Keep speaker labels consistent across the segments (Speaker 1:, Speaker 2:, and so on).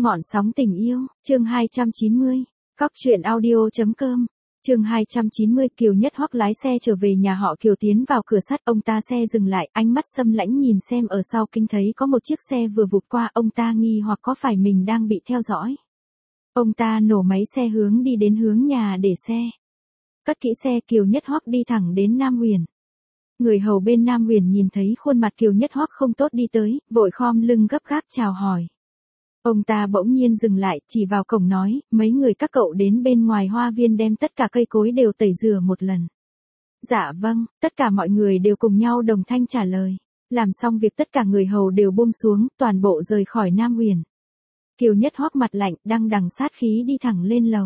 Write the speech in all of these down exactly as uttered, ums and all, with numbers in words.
Speaker 1: Ngọn sóng tình yêu, chương hai trăm chín mươi. Cóc truyện audio.com. Chương hai trăm chín mươi. Kiều Nhất Hoắc lái xe trở về nhà họ Kiều, tiến vào cửa sắt, ông ta xe dừng lại, ánh mắt sâm lãnh nhìn xem ở sau kính thấy có một chiếc xe vừa vụt qua, ông ta nghi hoặc có phải mình đang bị theo dõi. Ông ta nổ máy xe hướng đi đến hướng nhà để xe. Cất kỹ xe, Kiều Nhất Hoắc đi thẳng đến Nam Huyền. Người hầu bên Nam Huyền nhìn thấy khuôn mặt Kiều Nhất Hoắc không tốt đi tới, vội khom lưng gấp gáp chào hỏi. Ông ta bỗng nhiên dừng lại, chỉ vào cổng nói, mấy người các cậu đến bên ngoài hoa viên đem tất cả cây cối đều tẩy rửa một lần. Dạ vâng, tất cả mọi người đều cùng nhau đồng thanh trả lời. Làm xong việc tất cả người hầu đều buông xuống, toàn bộ rời khỏi Nam Huyền. Kiều Nhất Hoắc mặt lạnh, đằng đằng sát khí đi thẳng lên lầu.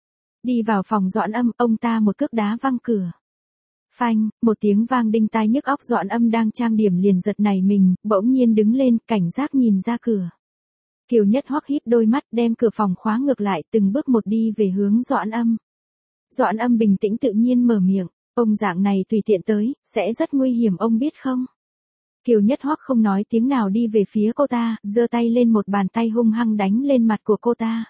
Speaker 1: Đi vào phòng Doãn Âm, ông ta một cước đá văng cửa. Phanh, một tiếng vang đinh tai nhức óc, Doãn Âm đang trang điểm liền giật nảy mình, bỗng nhiên đứng lên, cảnh giác nhìn ra cửa. Kiều Nhất Hoắc híp đôi mắt, đem cửa phòng khóa ngược lại, từng bước một đi về hướng Doãn Âm. Doãn Âm bình tĩnh tự nhiên mở miệng, ông dạng này tùy tiện tới, sẽ rất nguy hiểm ông biết không? Kiều Nhất Hoắc không nói tiếng nào đi về phía cô ta, giơ tay lên, một bàn tay hung hăng đánh lên mặt của cô ta.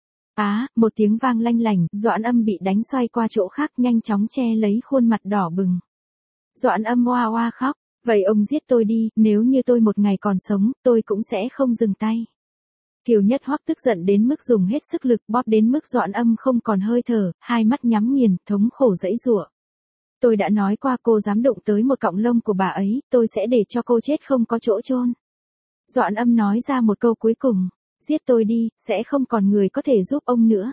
Speaker 1: Á, một tiếng vang lanh lảnh, Doãn Âm bị đánh xoay qua chỗ khác, nhanh chóng che lấy khuôn mặt đỏ bừng. Doãn Âm oa oa khóc, vậy ông giết tôi đi, nếu như tôi một ngày còn sống, tôi cũng sẽ không dừng tay. Kiều Nhất Hoắc tức giận đến mức dùng hết sức lực, bóp đến mức Doãn Âm không còn hơi thở, hai mắt nhắm nghiền, thống khổ giãy giụa. Tôi đã nói qua, cô dám đụng tới một cọng lông của bà ấy, tôi sẽ để cho cô chết không có chỗ chôn. Doãn Âm nói ra một câu cuối cùng, giết tôi đi, sẽ không còn người có thể giúp ông nữa.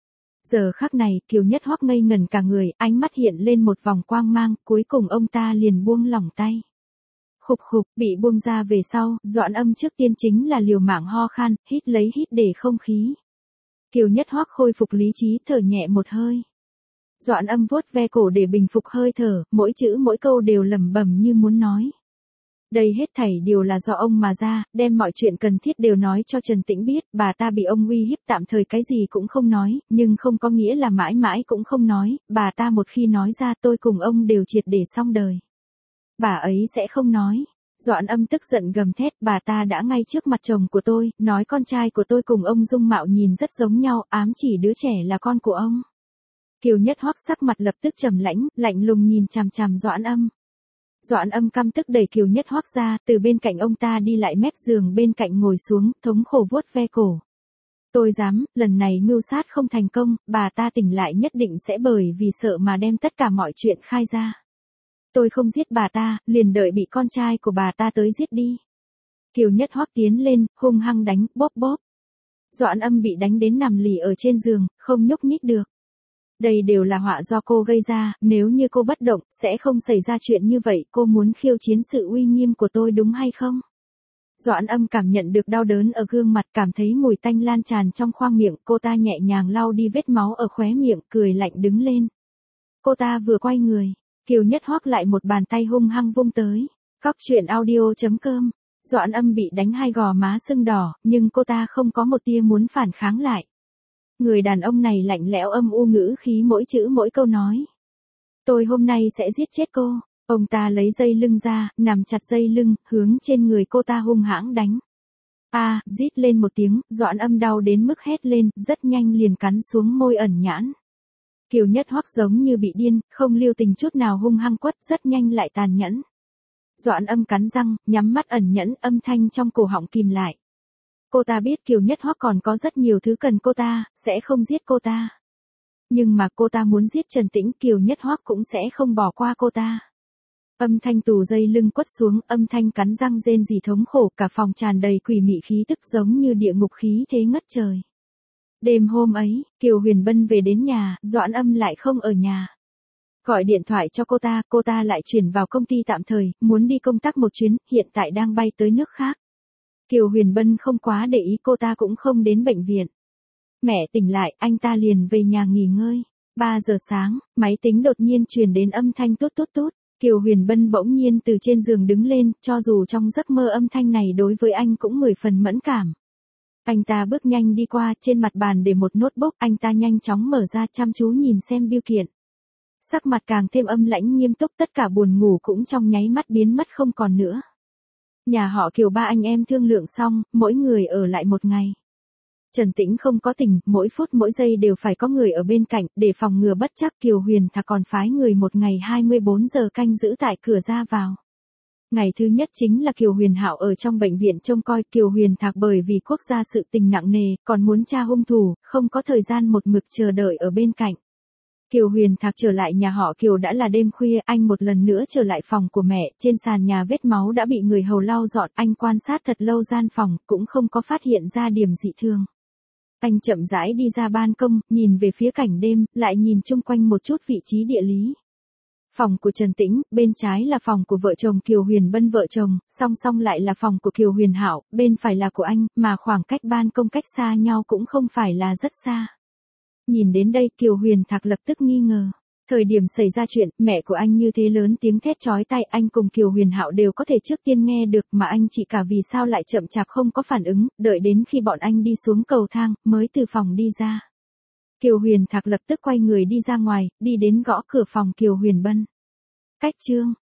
Speaker 1: Giờ khắc này, Kiều Nhất Hoắc ngây ngẩn cả người, ánh mắt hiện lên một vòng quang mang, cuối cùng ông ta liền buông lỏng tay. Khục khục, bị buông ra về sau, Doãn Âm trước tiên chính là liều mạng ho khan, hít lấy hít để không khí. Kiều Nhất Hoắc khôi phục lý trí, thở nhẹ một hơi. Doãn Âm vuốt ve cổ để bình phục hơi thở, mỗi chữ mỗi câu đều lẩm bẩm như muốn nói. Đây hết thảy đều là do ông mà ra, đem mọi chuyện cần thiết đều nói cho Trần Tĩnh biết, bà ta bị ông uy hiếp, tạm thời cái gì cũng không nói, nhưng không có nghĩa là mãi mãi cũng không nói, bà ta một khi nói ra, tôi cùng ông đều triệt để xong đời. Bà ấy sẽ không nói. Doãn Âm tức giận gầm thét, bà ta đã ngay trước mặt chồng của tôi, nói con trai của tôi cùng ông dung mạo nhìn rất giống nhau, ám chỉ đứa trẻ là con của ông. Kiều Nhất Hoắc sắc mặt lập tức trầm lãnh, lạnh lùng nhìn chằm chằm Doãn Âm. Doãn Âm căm tức đẩy Kiều Nhất Hoắc ra, từ bên cạnh ông ta đi lại mép giường bên cạnh ngồi xuống, thống khổ vuốt ve cổ. Tôi dám, lần này mưu sát không thành công, bà ta tỉnh lại nhất định sẽ bởi vì sợ mà đem tất cả mọi chuyện khai ra. Tôi không giết bà ta, liền đợi bị con trai của bà ta tới giết đi. Kiều Nhất Hoắc tiến lên, hung hăng đánh, bóp bóp. Doãn Âm bị đánh đến nằm lì ở trên giường, không nhúc nhích được. Đây đều là họa do cô gây ra, nếu như cô bất động, sẽ không xảy ra chuyện như vậy, cô muốn khiêu chiến sự uy nghiêm của tôi đúng hay không? Doãn Âm cảm nhận được đau đớn ở gương mặt, cảm thấy mùi tanh lan tràn trong khoang miệng, cô ta nhẹ nhàng lau đi vết máu ở khóe miệng, cười lạnh đứng lên. Cô ta vừa quay người, Kiều Nhất Hoắc lại một bàn tay hung hăng vung tới. Cóc truyện audio.com. Doãn Âm bị đánh hai gò má sưng đỏ, nhưng cô ta không có một tia muốn phản kháng lại. Người đàn ông này lạnh lẽo âm u, ngữ khí mỗi chữ mỗi câu nói. Tôi hôm nay sẽ giết chết cô. Ông ta lấy dây lưng ra, nằm chặt dây lưng, hướng trên người cô ta hung hãng đánh. A, à, rít lên một tiếng, Doãn Âm đau đến mức hét lên, rất nhanh liền cắn xuống môi ẩn nhãn. Kiều Nhất Hoắc giống như bị điên, không lưu tình chút nào hung hăng quất, rất nhanh lại tàn nhẫn. Doãn Âm cắn răng, nhắm mắt ẩn nhẫn, âm thanh trong cổ họng kìm lại. Cô ta biết Kiều Nhất Hoắc còn có rất nhiều thứ cần cô ta, sẽ không giết cô ta. Nhưng mà cô ta muốn giết Trần Tĩnh, Kiều Nhất Hoắc cũng sẽ không bỏ qua cô ta. Âm thanh tù dây lưng quất xuống, âm thanh cắn răng rên rỉ thống khổ, cả phòng tràn đầy quỷ mị khí tức giống như địa ngục khí thế ngất trời. Đêm hôm ấy, Kiều Huyền Bân về đến nhà, Doãn Âm lại không ở nhà. Gọi điện thoại cho cô ta, cô ta lại chuyển vào công ty tạm thời, muốn đi công tác một chuyến, hiện tại đang bay tới nước khác. Kiều Huyền Bân không quá để ý, cô ta cũng không đến bệnh viện. Mẹ tỉnh lại, anh ta liền về nhà nghỉ ngơi. ba giờ sáng, máy tính đột nhiên truyền đến âm thanh tút tút tút. Kiều Huyền Bân bỗng nhiên từ trên giường đứng lên, cho dù trong giấc mơ âm thanh này đối với anh cũng mười phần mẫn cảm. Anh ta bước nhanh đi qua, trên mặt bàn để một notebook, anh ta nhanh chóng mở ra, chăm chú nhìn xem bưu kiện. Sắc mặt càng thêm âm lãnh nghiêm túc, tất cả buồn ngủ cũng trong nháy mắt biến mất không còn nữa. Nhà họ Kiều ba anh em thương lượng xong, mỗi người ở lại một ngày. Trần Tĩnh không có tình, mỗi phút mỗi giây đều phải có người ở bên cạnh, để phòng ngừa bất trắc Kiều Huyền Thạc còn phái người một ngày hai mươi bốn giờ canh giữ tại cửa ra vào. Ngày thứ nhất chính là Kiều Huyền Hạo ở trong bệnh viện trông coi. Kiều Huyền Thạc bởi vì quốc gia sự tình nặng nề, còn muốn tra hung thủ, không có thời gian một mực chờ đợi ở bên cạnh. Kiều Huyền Thạc trở lại nhà họ Kiều đã là đêm khuya, anh một lần nữa trở lại phòng của mẹ, trên sàn nhà vết máu đã bị người hầu lau dọn, anh quan sát thật lâu gian phòng, cũng không có phát hiện ra điểm dị thường. Anh chậm rãi đi ra ban công, nhìn về phía cảnh đêm, lại nhìn chung quanh một chút vị trí địa lý. Phòng của Trần Tĩnh, bên trái là phòng của vợ chồng Kiều Huyền Bân vợ chồng, song song lại là phòng của Kiều Huyền Hạo, bên phải là của anh, mà khoảng cách ban công cách xa nhau cũng không phải là rất xa. Nhìn đến đây Kiều Huyền Thạc lập tức nghi ngờ. Thời điểm xảy ra chuyện, mẹ của anh như thế lớn tiếng thét chói tai, anh cùng Kiều Huyền Hạo đều có thể trước tiên nghe được, mà anh chị cả vì sao lại chậm chạp không có phản ứng, đợi đến khi bọn anh đi xuống cầu thang, mới từ phòng đi ra. Kiều Huyền Thạc lập tức quay người đi ra ngoài, đi đến gõ cửa phòng Kiều Huyền Bân. Cách chương